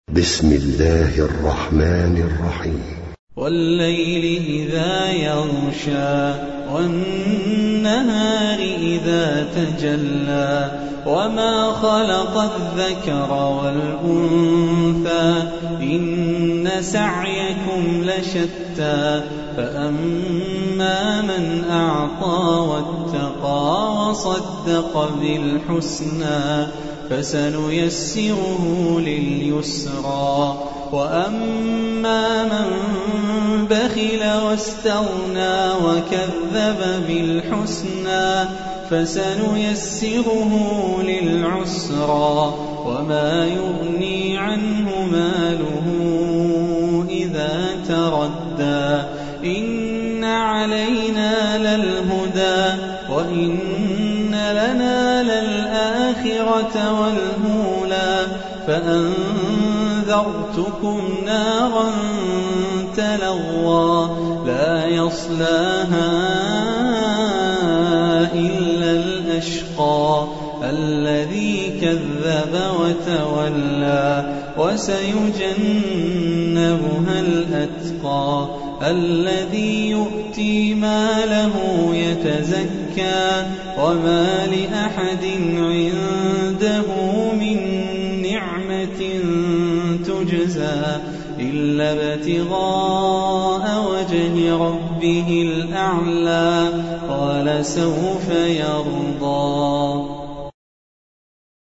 بسم الله الرحمن الرحيم. والليل إذا يغشى والنهار إذا تجلى وما خلق الذكر والأنثى إن سعيكم لشتى فأما من أعطى واتقى وصدق بالحسنى فسنيسره لليسرى وأما من بخل واستغنى وكذب بالحسنى فسنيسره للعسرى وما يغني عنه ماله إذا تردى إن علينا للهدى وإن لنا للآخرة والأولى فأنذرتكم نارا تلظى لا يصلاها إلا الأشقى الذي كذب وتولى وسيجنبها الأتقى الذي يؤتي ماله يتزكى وما لأحد عنده من نعمة تجزى إلا ابتغاء وجه ربه الأعلى ولسوف يرضى.